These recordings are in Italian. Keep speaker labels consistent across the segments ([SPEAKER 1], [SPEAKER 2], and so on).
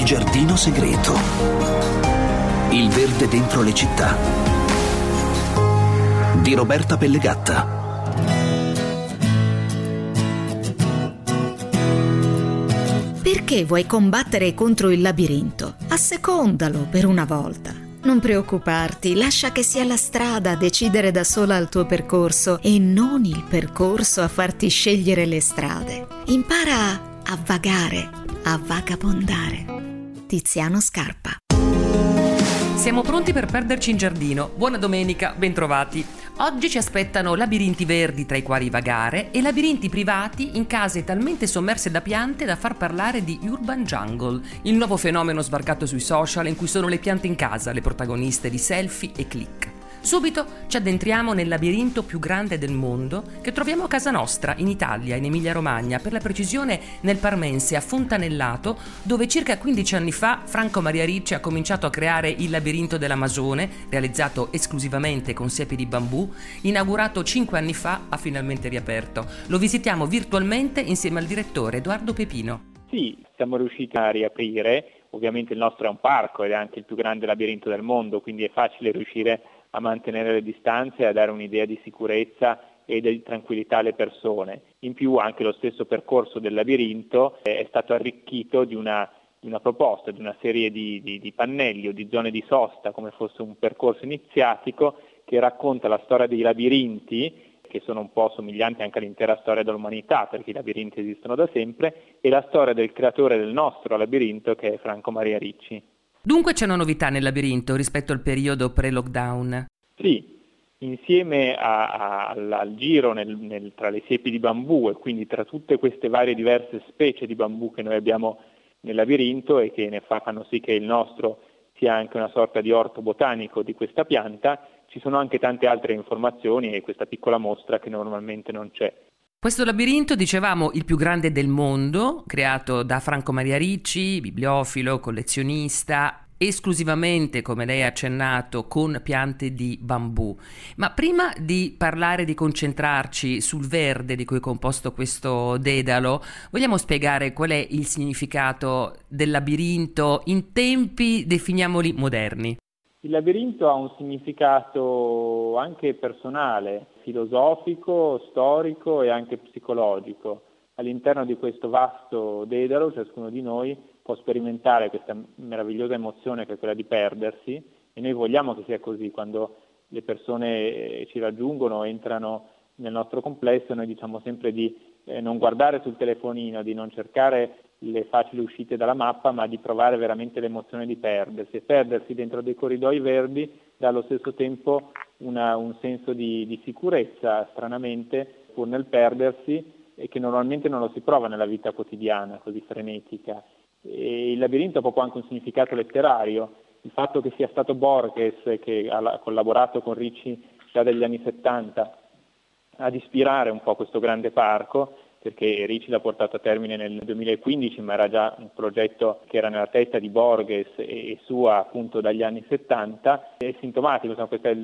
[SPEAKER 1] Il giardino segreto. Il verde dentro le città. Di Roberta Pellegatta.
[SPEAKER 2] Perché vuoi combattere contro il labirinto? Assecondalo per una volta. Non preoccuparti, lascia che sia la strada a decidere da sola il tuo percorso e non il percorso a farti scegliere le strade. Impara a vagare, a vagabondare. Tiziano Scarpa.
[SPEAKER 3] Siamo pronti per perderci in giardino. Buona domenica, bentrovati. Oggi ci aspettano labirinti verdi tra i quali vagare e labirinti privati in case talmente sommerse da piante da far parlare di urban jungle, il nuovo fenomeno sbarcato sui social in cui sono le piante in casa le protagoniste di selfie e click. Subito ci addentriamo nel labirinto più grande del mondo che troviamo a casa nostra, in Italia, in Emilia-Romagna, per la precisione nel Parmense, a Fontanellato, dove circa 15 anni fa Franco Maria Ricci ha cominciato a creare il labirinto dell'Amazone, realizzato esclusivamente con siepi di bambù, inaugurato 5 anni fa, ha finalmente riaperto. Lo visitiamo virtualmente insieme al direttore Edoardo Pepino.
[SPEAKER 4] Sì, siamo riusciti a riaprire, ovviamente il nostro è un parco ed è anche il più grande labirinto del mondo, quindi è facile riuscire a mantenere le distanze e a dare un'idea di sicurezza e di tranquillità alle persone. In più anche lo stesso percorso del labirinto è stato arricchito di una proposta, di una serie di pannelli o di zone di sosta, come fosse un percorso iniziatico che racconta la storia dei labirinti, che sono un po' somiglianti anche all'intera storia dell'umanità, perché i labirinti esistono da sempre, e la storia del creatore del nostro labirinto, che è Franco Maria Ricci.
[SPEAKER 3] Dunque c'è una novità nel labirinto rispetto al periodo pre-lockdown?
[SPEAKER 4] Sì, insieme al giro tra le siepi di bambù e quindi tra tutte queste varie diverse specie di bambù che noi abbiamo nel labirinto e che fanno sì che il nostro sia anche una sorta di orto botanico di questa pianta, ci sono anche tante altre informazioni e questa piccola mostra che normalmente non c'è.
[SPEAKER 3] Questo labirinto, dicevamo, il più grande del mondo, creato da Franco Maria Ricci, bibliofilo, collezionista, esclusivamente, come lei ha accennato, con piante di bambù. Ma prima di parlare, di concentrarci sul verde di cui è composto questo dedalo, vogliamo spiegare qual è il significato del labirinto in tempi, definiamoli, moderni?
[SPEAKER 4] Il labirinto ha un significato anche personale, filosofico, storico e anche psicologico. All'interno di questo vasto dedalo, ciascuno di noi può sperimentare questa meravigliosa emozione che è quella di perdersi, e noi vogliamo che sia così. Quando le persone ci raggiungono, entrano nel nostro complesso, noi diciamo sempre di non guardare sul telefonino, di non cercare le facili uscite dalla mappa, ma di provare veramente l'emozione di perdersi. E perdersi dentro dei corridoi verdi dà allo stesso tempo un senso di sicurezza, stranamente, pur nel perdersi, e che normalmente non lo si prova nella vita quotidiana, così frenetica. E il labirinto ha proprio anche un significato letterario. Il fatto che sia stato Borges, che ha collaborato con Ricci già dagli anni 70, ad ispirare un po' questo grande parco, perché Ricci l'ha portato a termine nel 2015, ma era già un progetto che era nella testa di Borges e sua appunto dagli anni 70, è sintomatico.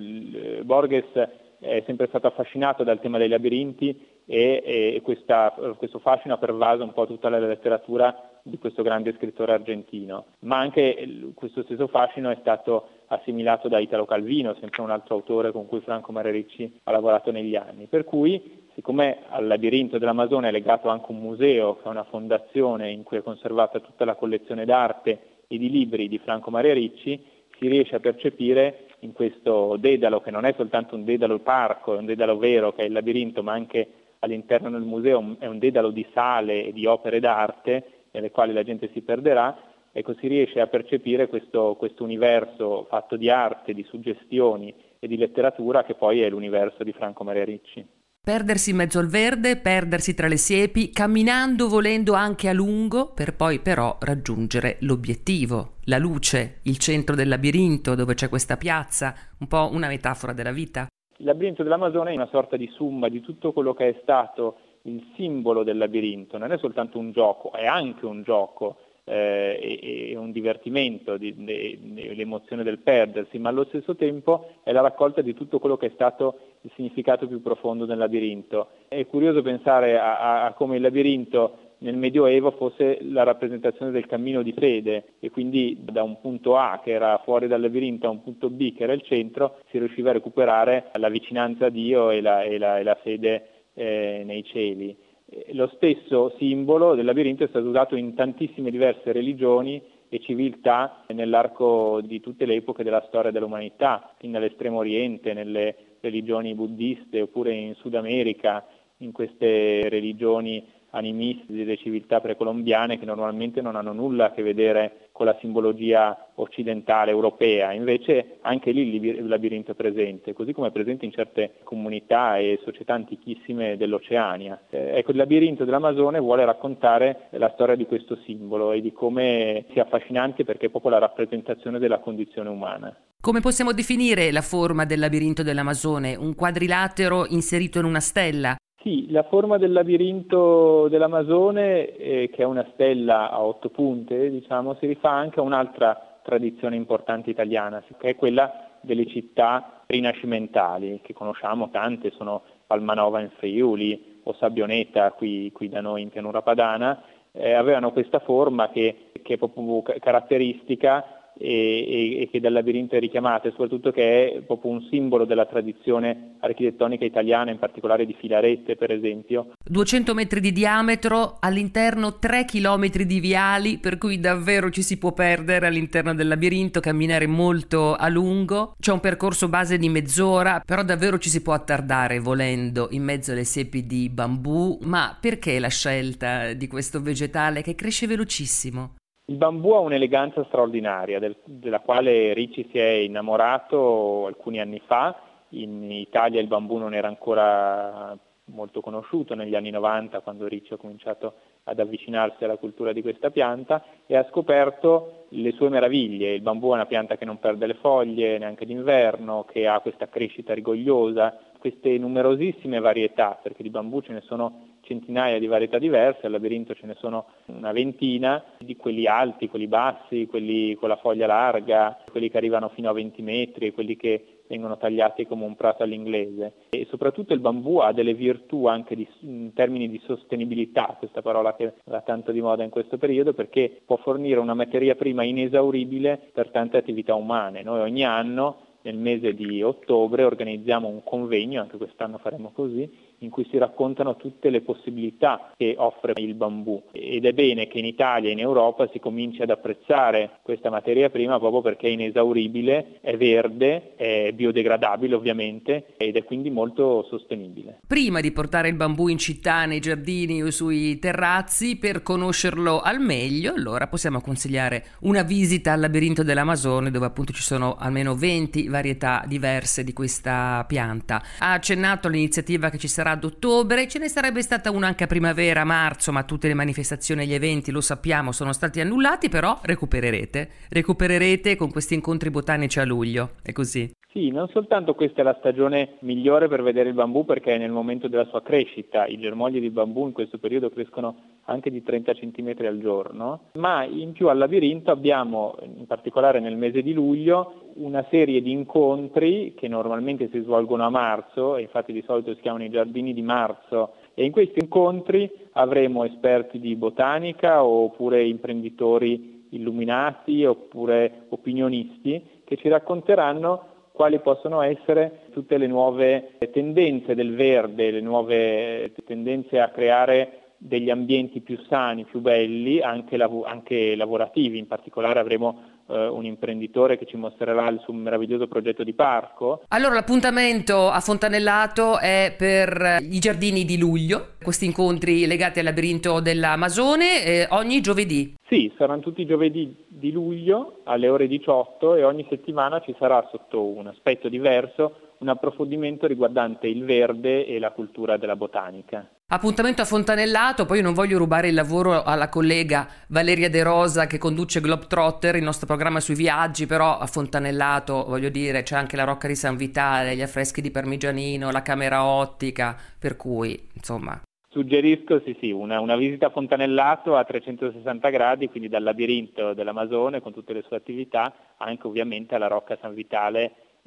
[SPEAKER 4] Borges è sempre stato affascinato dal tema dei labirinti e questo fascino ha pervaso un po' tutta la letteratura di questo grande scrittore argentino, ma anche questo stesso fascino è stato assimilato da Italo Calvino, sempre un altro autore con cui Franco Maria Ricci ha lavorato negli anni, per cui siccome al labirinto dell'Amazone è legato anche un museo, che è una fondazione in cui è conservata tutta la collezione d'arte e di libri di Franco Maria Ricci, si riesce a percepire in questo dedalo, che non è soltanto un dedalo parco, è un dedalo vero che è il labirinto, ma anche all'interno del museo è un dedalo di sale e di opere d'arte nelle quali la gente si perderà. Ecco, si riesce a percepire questo universo fatto di arte, di suggestioni e di letteratura, che poi è l'universo di Franco Maria Ricci.
[SPEAKER 3] Perdersi in mezzo al verde, perdersi tra le siepi, camminando, volendo anche a lungo, per poi però raggiungere l'obiettivo, la luce, il centro del labirinto dove c'è questa piazza, un po' una metafora della vita.
[SPEAKER 4] Il labirinto dell'Amazone è una sorta di summa di tutto quello che è stato il simbolo del labirinto. Non è soltanto un gioco, è anche un gioco, è un divertimento, l'emozione del perdersi, ma allo stesso tempo è la raccolta di tutto quello che è stato il significato più profondo del labirinto. È curioso pensare a come il labirinto nel Medioevo fosse la rappresentazione del cammino di fede, e quindi da un punto A che era fuori dal labirinto a un punto B che era il centro si riusciva a recuperare la vicinanza a Dio e la fede nei cieli. Lo stesso simbolo del labirinto è stato usato in tantissime diverse religioni e civiltà nell'arco di tutte le epoche della storia dell'umanità, fin dall'estremo oriente, nelle religioni buddiste, oppure in Sud America, in queste religioni animiste delle civiltà precolombiane che normalmente non hanno nulla a che vedere con la simbologia occidentale europea. Invece anche lì il labirinto è presente, così come è presente in certe comunità e società antichissime dell'Oceania. Ecco, il labirinto dell'Amazone vuole raccontare la storia di questo simbolo e di come sia affascinante, perché è proprio la rappresentazione della condizione umana.
[SPEAKER 3] Come possiamo definire la forma del labirinto dell'Amazone? Un quadrilatero inserito in una stella?
[SPEAKER 4] Sì, la forma del labirinto dell'Amazone, che è una stella a 8 punte, si rifà anche a un'altra tradizione importante italiana, che è quella delle città rinascimentali, che conosciamo tante, sono Palmanova in Friuli o Sabbioneta qui da noi in Pianura Padana. Avevano questa forma che è proprio caratteristica e che dal labirinto è richiamata, e soprattutto che è proprio un simbolo della tradizione architettonica italiana, in particolare di Filarete per esempio.
[SPEAKER 3] 200 metri di diametro, all'interno 3 chilometri di viali, per cui davvero ci si può perdere all'interno del labirinto, camminare molto a lungo. C'è un percorso base di mezz'ora, però davvero ci si può attardare volendo in mezzo alle siepi di bambù. Ma perché la scelta di questo vegetale che cresce velocissimo?
[SPEAKER 4] Il bambù ha un'eleganza straordinaria, della quale Ricci si è innamorato alcuni anni fa. In Italia il bambù non era ancora molto conosciuto negli anni 90, quando Ricci ha cominciato ad avvicinarsi alla cultura di questa pianta, e ha scoperto le sue meraviglie. Il bambù è una pianta che non perde le foglie neanche d'inverno, che ha questa crescita rigogliosa, queste numerosissime varietà, perché di bambù ce ne sono centinaia di varietà diverse, al labirinto ce ne sono una ventina, di quelli alti, quelli bassi, quelli con la foglia larga, quelli che arrivano fino a 20 metri e quelli che vengono tagliati come un prato all'inglese. E soprattutto il bambù ha delle virtù anche in termini di sostenibilità, questa parola che va tanto di moda in questo periodo, perché può fornire una materia prima inesauribile per tante attività umane. Noi ogni anno nel mese di ottobre organizziamo un convegno, anche quest'anno faremo così, in cui si raccontano tutte le possibilità che offre il bambù, ed è bene che in Italia e in Europa si cominci ad apprezzare questa materia prima proprio perché è inesauribile, è verde, è biodegradabile ovviamente ed è quindi molto sostenibile.
[SPEAKER 3] Prima di portare il bambù in città, nei giardini o sui terrazzi, per conoscerlo al meglio, allora possiamo consigliare una visita al labirinto dell'Amazone, dove appunto ci sono almeno 20 varietà diverse di questa pianta. Ha accennato all'iniziativa che ci sarà ad ottobre, ce ne sarebbe stata una anche a primavera, marzo, ma tutte le manifestazioni e gli eventi, lo sappiamo, sono stati annullati, però recupererete con questi incontri botanici a luglio, è così?
[SPEAKER 4] Sì, non soltanto questa è la stagione migliore per vedere il bambù, perché è nel momento della sua crescita. I germogli di bambù in questo periodo crescono anche di 30 cm al giorno, ma in più al labirinto abbiamo, in particolare nel mese di luglio, una serie di incontri che normalmente si svolgono a marzo, e infatti di solito si chiamano i giardini di marzo, e in questi incontri avremo esperti di botanica oppure imprenditori illuminati oppure opinionisti che ci racconteranno quali possono essere tutte le nuove tendenze del verde, le nuove tendenze a creare degli ambienti più sani, più belli, anche lavorativi. In particolare avremo un imprenditore che ci mostrerà il suo meraviglioso progetto di parco.
[SPEAKER 3] Allora l'appuntamento a Fontanellato è per i giardini di luglio, questi incontri legati al labirinto dell'Amazone, ogni giovedì.
[SPEAKER 4] Sì, saranno tutti i giovedì di luglio alle ore 18 e ogni settimana ci sarà, sotto un aspetto diverso, un approfondimento riguardante il verde e la cultura della botanica.
[SPEAKER 3] Appuntamento a Fontanellato, poi io non voglio rubare il lavoro alla collega Valeria De Rosa che conduce Globetrotter, il nostro programma sui viaggi, però a Fontanellato, voglio dire, c'è anche la Rocca di San Vitale, gli affreschi di Parmigianino, la camera ottica, per cui, insomma...
[SPEAKER 4] Suggerisco sì, una visita a Fontanellato a 360 gradi, quindi dal labirinto dell'Amazone con tutte le sue attività, anche ovviamente alla Rocca San Vitale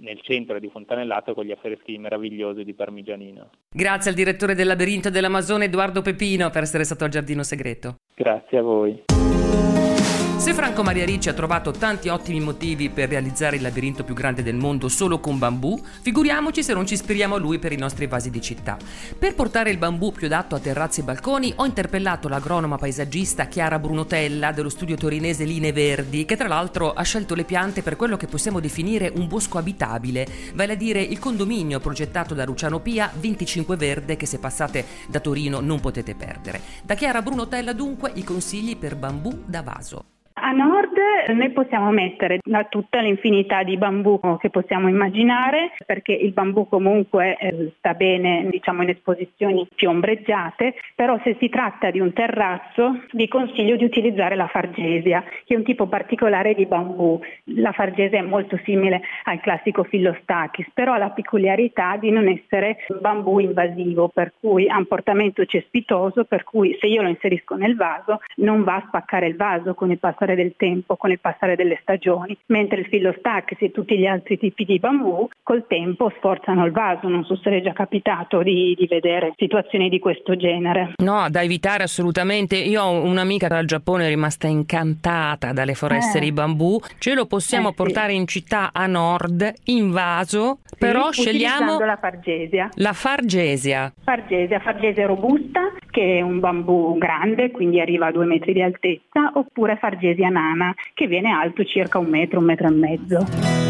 [SPEAKER 4] nel centro di Fontanellato con gli affreschi meravigliosi di Parmigianino.
[SPEAKER 3] Grazie al direttore del labirinto dell'Amazone Edoardo Pepino per essere stato al Giardino Segreto.
[SPEAKER 4] Grazie a voi.
[SPEAKER 3] Se Franco Maria Ricci ha trovato tanti ottimi motivi per realizzare il labirinto più grande del mondo solo con bambù, figuriamoci se non ci ispiriamo a lui per i nostri vasi di città. Per portare il bambù più adatto a terrazze e balconi ho interpellato l'agronoma paesaggista Chiara Brunotella dello studio torinese Linee Verdi, che tra l'altro ha scelto le piante per quello che possiamo definire un bosco abitabile, vale a dire il condominio progettato da Luciano Pia, 25 Verde, che se passate da Torino non potete perdere. Da Chiara Brunotella dunque i consigli per bambù da vaso.
[SPEAKER 5] A nord noi possiamo mettere tutta l'infinità di bambù che possiamo immaginare, perché il bambù comunque sta bene, diciamo, in esposizioni più ombreggiate, però se si tratta di un terrazzo vi consiglio di utilizzare la fargesia, che è un tipo particolare di bambù. La fargesia è molto simile al classico Philostachys, però ha la peculiarità di non essere bambù invasivo, per cui ha un portamento cespitoso, per cui se io lo inserisco nel vaso non va a spaccare il vaso con il passare del tempo, con il passare delle stagioni, mentre il Philostachys e tutti gli altri tipi di bambù col tempo sforzano il vaso. Non so se le è già capitato di vedere situazioni di questo genere.
[SPEAKER 6] No, da evitare assolutamente. Io ho un'amica dal Giappone, è rimasta incantata dalle foreste di bambù. Ce lo possiamo portare in città a nord in vaso, sì, però scegliamo
[SPEAKER 5] la fargesia.
[SPEAKER 6] La fargesia
[SPEAKER 5] robusta, che è un bambù grande, quindi arriva a 2 metri di altezza, oppure fargesia nana, che viene alto circa 1 metro, 1 metro e mezzo.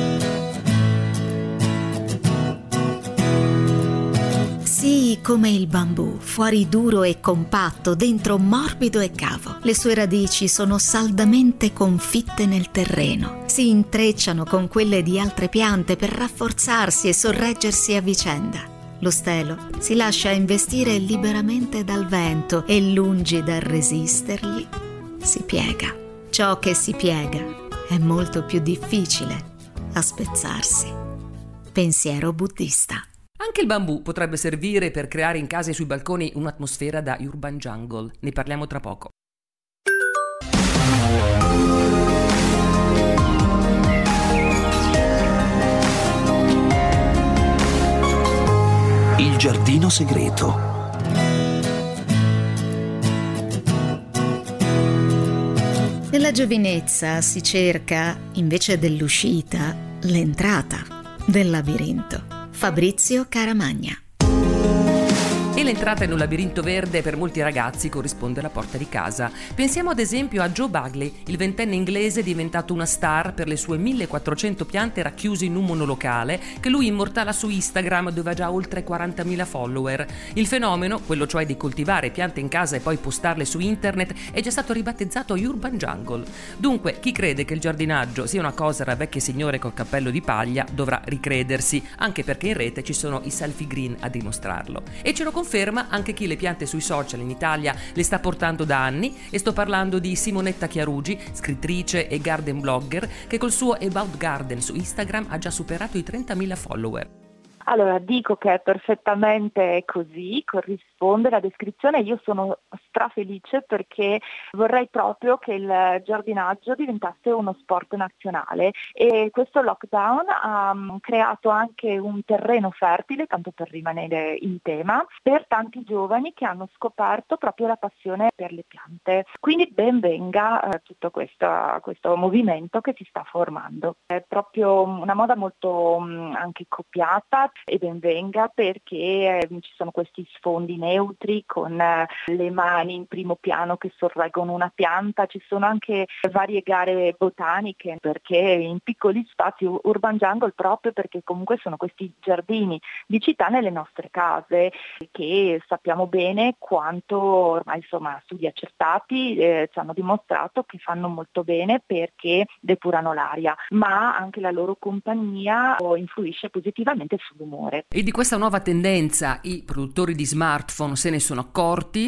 [SPEAKER 2] Sì, come il bambù, fuori duro e compatto, dentro morbido e cavo. Le sue radici sono saldamente confitte nel terreno, si intrecciano con quelle di altre piante per rafforzarsi e sorreggersi a vicenda. Lo stelo si lascia investire liberamente dal vento e, lungi dal resistergli, si piega. Ciò che si piega è molto più difficile a spezzarsi. Pensiero buddista.
[SPEAKER 3] Anche il bambù potrebbe servire per creare in case e sui balconi un'atmosfera da urban jungle. Ne parliamo tra poco.
[SPEAKER 1] Il giardino segreto.
[SPEAKER 2] Nella giovinezza si cerca, invece dell'uscita, l'entrata del labirinto. Fabrizio Caramagna.
[SPEAKER 3] E l'entrata in un labirinto verde per molti ragazzi corrisponde alla porta di casa. Pensiamo ad esempio a Joe Bagley, il 20enne inglese diventato una star per le sue 1400 piante racchiuse in un monolocale che lui immortala su Instagram, dove ha già oltre 40.000 follower. Il fenomeno, quello cioè di coltivare piante in casa e poi postarle su internet, è già stato ribattezzato Urban Jungle. Dunque, chi crede che il giardinaggio sia una cosa da vecchie signore col cappello di paglia dovrà ricredersi, anche perché in rete ci sono i selfie green a dimostrarlo. E ce lo conferma anche chi le piante sui social in Italia le sta portando da anni, e sto parlando di Simonetta Chiarugi, scrittrice e garden blogger, che col suo About Garden su Instagram ha già superato i 30.000 follower.
[SPEAKER 7] Allora, dico che è perfettamente così, corrisponde la descrizione. Io sono strafelice perché vorrei proprio che il giardinaggio diventasse uno sport nazionale, e questo lockdown ha creato anche un terreno fertile, tanto per rimanere in tema, per tanti giovani che hanno scoperto proprio la passione per le piante. Quindi ben venga tutto questo movimento che si sta formando. È proprio una moda molto anche copiata, e ben venga, perché ci sono questi sfondi neutri con le mani in primo piano che sorreggono una pianta. Ci sono anche varie gare botaniche, perché in piccoli spazi, urban jungle, proprio perché comunque sono questi giardini di città nelle nostre case, che sappiamo bene quanto ormai, insomma, studi accertati ci hanno dimostrato che fanno molto bene perché depurano l'aria, ma anche la loro compagnia influisce positivamente sull'umore.
[SPEAKER 3] E di questa nuova tendenza i produttori di smartphone se ne sono accorti,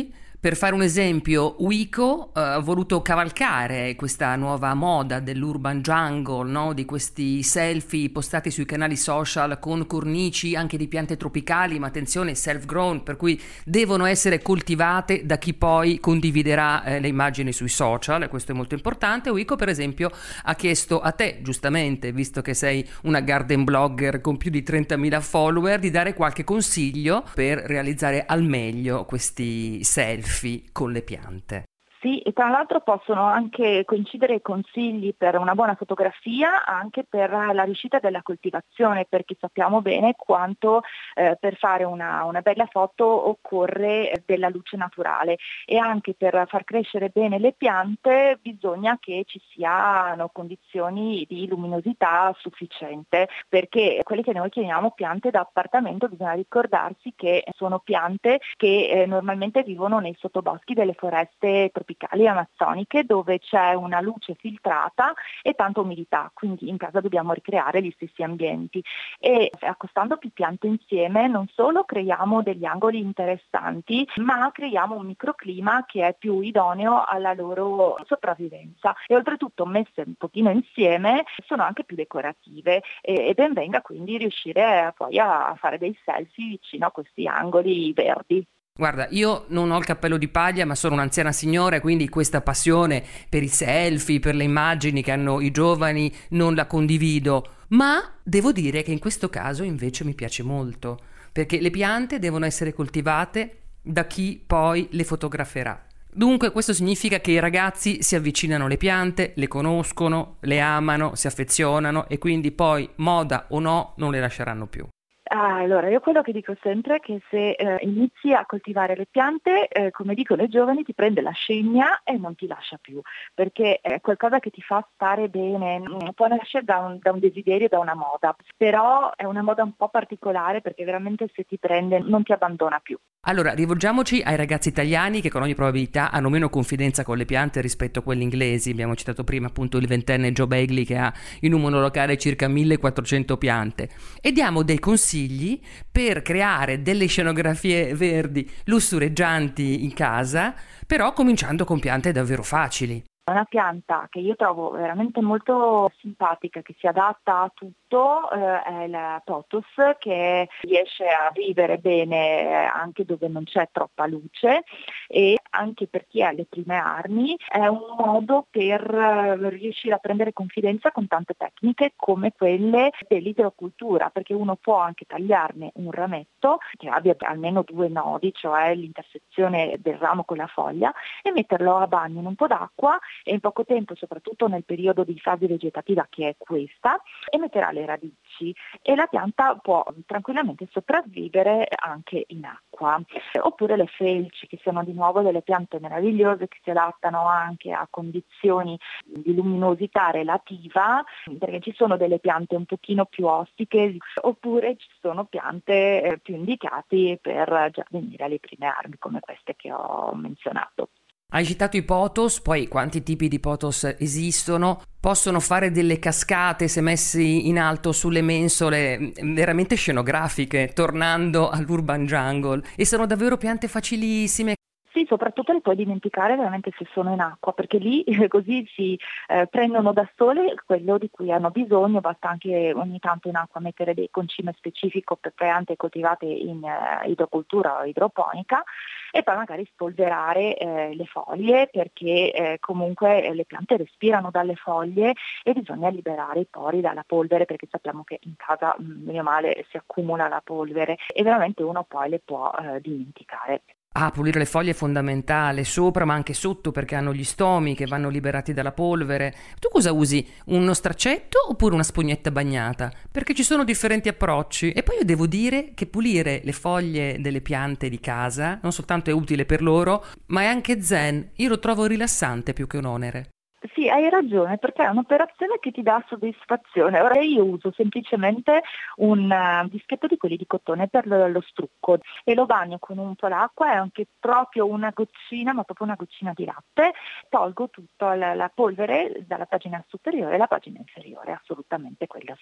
[SPEAKER 3] Per fare un esempio, Wico ha voluto cavalcare questa nuova moda dell'urban jungle, no? Di questi selfie postati sui canali social con cornici anche di piante tropicali, ma attenzione, self-grown, per cui devono essere coltivate da chi poi condividerà le immagini sui social, e questo è molto importante. Wico, per esempio, ha chiesto a te, giustamente, visto che sei una garden blogger con più di 30.000 follower, di dare qualche consiglio per realizzare al meglio questi selfie con le piante.
[SPEAKER 7] Sì, e tra l'altro possono anche coincidere i consigli per una buona fotografia anche per la riuscita della coltivazione, perché sappiamo bene quanto per fare una bella foto occorre della luce naturale, e anche per far crescere bene le piante bisogna che ci siano condizioni di luminosità sufficiente, perché quelle che noi chiamiamo piante da appartamento bisogna ricordarsi che sono piante che normalmente vivono nei sottoboschi delle foreste tropicali amazzoniche, dove c'è una luce filtrata e tanta umidità, quindi in casa dobbiamo ricreare gli stessi ambienti, e accostando più piante insieme non solo creiamo degli angoli interessanti, ma creiamo un microclima che è più idoneo alla loro sopravvivenza, e oltretutto messe un pochino insieme sono anche più decorative, e ben venga quindi riuscire poi a fare dei selfie vicino a questi angoli verdi.
[SPEAKER 3] Guarda, io non ho il cappello di paglia, ma sono un'anziana signora, quindi questa passione per i selfie, per le immagini che hanno i giovani, non la condivido. Ma devo dire che in questo caso invece mi piace molto, perché le piante devono essere coltivate da chi poi le fotograferà. Dunque questo significa che i ragazzi si avvicinano alle piante, le conoscono, le amano, si affezionano, e quindi poi, moda o no, non le lasceranno più.
[SPEAKER 7] Allora, io quello che dico sempre è che se inizi a coltivare le piante, come dicono i giovani, ti prende la scimmia e non ti lascia più, perché è qualcosa che ti fa stare bene, può nascere da un desiderio, da una moda, però è una moda un po' particolare, perché veramente se ti prende non ti abbandona più.
[SPEAKER 3] Allora, rivolgiamoci ai ragazzi italiani che con ogni probabilità hanno meno confidenza con le piante rispetto a quelli inglesi. Abbiamo citato prima appunto il 20enne Joe Bagley, che ha in un monolocale circa 1400 piante, e diamo dei consigli per creare delle scenografie verdi lussureggianti in casa, però cominciando con piante davvero facili.
[SPEAKER 7] Una pianta che io trovo veramente molto simpatica, che si adatta a tutto, è la pothos, che riesce a vivere bene anche dove non c'è troppa luce, e anche per chi ha le prime armi è un modo per riuscire a prendere confidenza con tante tecniche come quelle dell'idrocultura, perché uno può anche tagliarne un rametto che abbia almeno 2 nodi, cioè l'intersezione del ramo con la foglia, e metterlo a bagno in un po' d'acqua, e in poco tempo, soprattutto nel periodo di fase vegetativa che è questa, emetterà le radici e la pianta può tranquillamente sopravvivere anche in acqua. Oppure le felci, che sono di nuovo delle piante meravigliose che si adattano anche a condizioni di luminosità relativa, perché ci sono delle piante un pochino più ostiche, oppure ci sono piante più indicate per giardiniere alle prime armi, come queste che ho menzionato.
[SPEAKER 3] Hai citato i pothos, poi quanti tipi di pothos esistono? Possono fare delle cascate se messi in alto sulle mensole veramente scenografiche, tornando all'urban jungle, e sono davvero piante facilissime.
[SPEAKER 7] Sì, soprattutto le puoi dimenticare veramente se sono in acqua, perché lì così si prendono da sole quello di cui hanno bisogno. Basta anche ogni tanto in acqua mettere dei concime specifico per piante coltivate in idrocultura o idroponica, e poi magari spolverare le foglie, perché comunque le piante respirano dalle foglie e bisogna liberare i pori dalla polvere, perché sappiamo che in casa bene o male si accumula la polvere e veramente uno poi le può dimenticare.
[SPEAKER 3] Ah, pulire le foglie è fondamentale, sopra ma anche sotto, perché hanno gli stomi che vanno liberati dalla polvere. Tu cosa usi? Uno straccetto oppure una spugnetta bagnata? Perché ci sono differenti approcci. E poi io devo dire che pulire le foglie delle piante di casa non soltanto è utile per loro, ma è anche zen. Io lo trovo rilassante più che un onere.
[SPEAKER 7] Sì, hai ragione, perché è un'operazione che ti dà soddisfazione. Ora io uso semplicemente un dischetto di quelli di cotone per lo strucco e lo bagno con un po' d'acqua e anche proprio una goccina, ma proprio una goccina di latte. Tolgo tutta la polvere dalla pagina superiore e la pagina inferiore, assolutamente quella sì.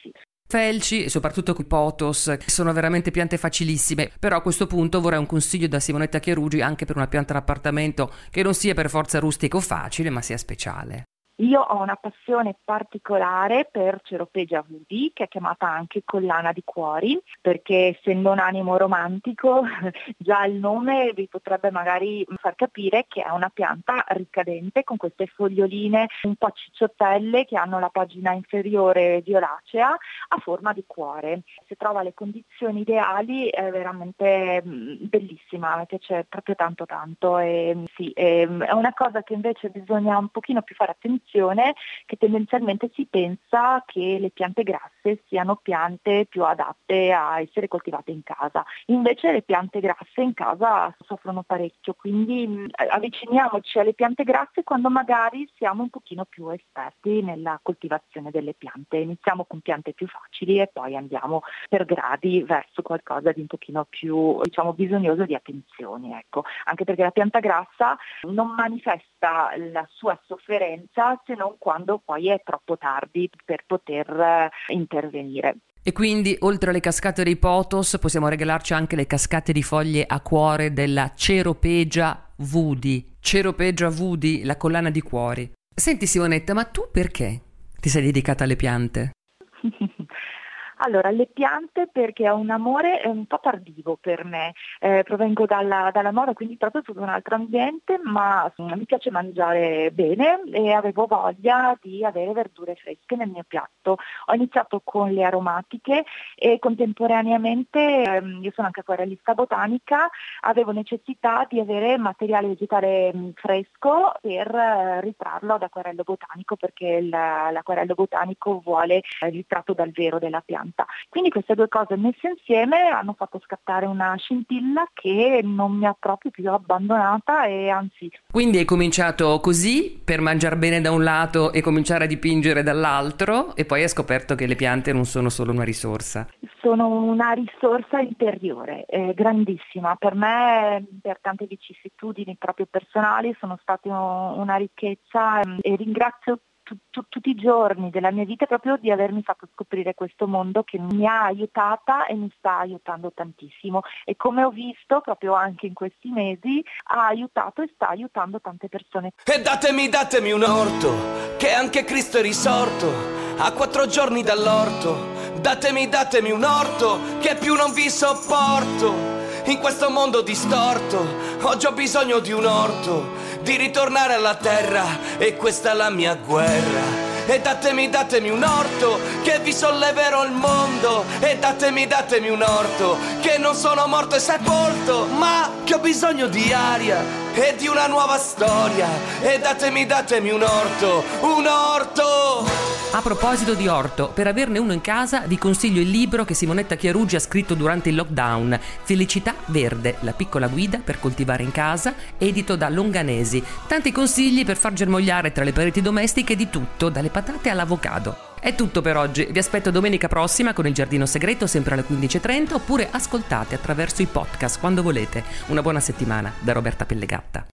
[SPEAKER 3] Felci e soprattutto i pothos, che sono veramente piante facilissime, però a questo punto vorrei un consiglio da Simonetta Chiarugi anche per una pianta d'appartamento che non sia per forza rustica o facile, ma sia speciale.
[SPEAKER 7] Io ho una passione particolare per Ceropegia Woody, che è chiamata anche collana di cuori, perché essendo un animo romantico già il nome vi potrebbe magari far capire che è una pianta ricadente con queste foglioline un po' cicciottelle che hanno la pagina inferiore violacea a forma di cuore. Se trova le condizioni ideali è veramente bellissima, mi piace proprio tanto e sì, è una cosa che invece bisogna un pochino più fare attenzione, che tendenzialmente si pensa che le piante grasse siano piante più adatte a essere coltivate in casa. Invece le piante grasse in casa soffrono parecchio, quindi avviciniamoci alle piante grasse quando magari siamo un pochino più esperti nella coltivazione delle piante. Iniziamo con piante più facili e poi andiamo per gradi verso qualcosa di un pochino più, bisognoso di attenzioni, ecco. Anche perché la pianta grassa non manifesta la sua sofferenza se non quando poi è troppo tardi per poter intervenire.
[SPEAKER 3] E quindi, oltre alle cascate dei pothos, possiamo regalarci anche le cascate di foglie a cuore della Ceropegia Woody. Ceropegia Woody, la collana di cuori. Senti Simonetta, ma tu perché ti sei dedicata alle piante?
[SPEAKER 7] Allora, le piante perché ho un amore un po' tardivo per me, provengo dalla moda, quindi proprio su un altro ambiente, ma mi piace mangiare bene e avevo voglia di avere verdure fresche nel mio piatto. Ho iniziato con le aromatiche e contemporaneamente, io sono anche acquarellista botanica, avevo necessità di avere materiale vegetale fresco per ritrarlo ad acquarello botanico, perché l'acquarello botanico vuole il ritratto dal vero della pianta. Quindi queste due cose messe insieme hanno fatto scattare una scintilla che non mi ha proprio più abbandonata e anzi.
[SPEAKER 3] Quindi hai cominciato così, per mangiare bene da un lato e cominciare a dipingere dall'altro, e poi hai scoperto che le piante non sono solo una risorsa.
[SPEAKER 7] Sono una risorsa interiore, grandissima. Per me, per tante vicissitudini proprio personali, sono state una ricchezza e ringrazio tutti i giorni della mia vita proprio di avermi fatto scoprire questo mondo che mi ha aiutata e mi sta aiutando tantissimo, e come ho visto proprio anche in questi mesi ha aiutato e sta aiutando tante persone.
[SPEAKER 8] E datemi un orto, che anche Cristo è risorto a 4 giorni dall'orto. Datemi un orto, che più non vi sopporto. In questo mondo distorto, oggi ho bisogno di un orto, di ritornare alla terra, e questa è la mia guerra. E datemi un orto, che vi solleverò il mondo. E datemi un orto, che non sono morto e sepolto, ma che ho bisogno di aria e di una nuova storia. E datemi un orto, un orto.
[SPEAKER 3] A proposito di orto, per averne uno in casa vi consiglio il libro che Simonetta Chiarugi ha scritto durante il lockdown, Felicità Verde, la piccola guida per coltivare in casa, edito da Longanesi. Tanti consigli per far germogliare tra le pareti domestiche di tutto, dalle patate all'avocado. È tutto per oggi, vi aspetto domenica prossima con il Giardino Segreto, sempre alle 15:30, oppure ascoltate attraverso i podcast quando volete. Una buona settimana da Roberta Pellegatta.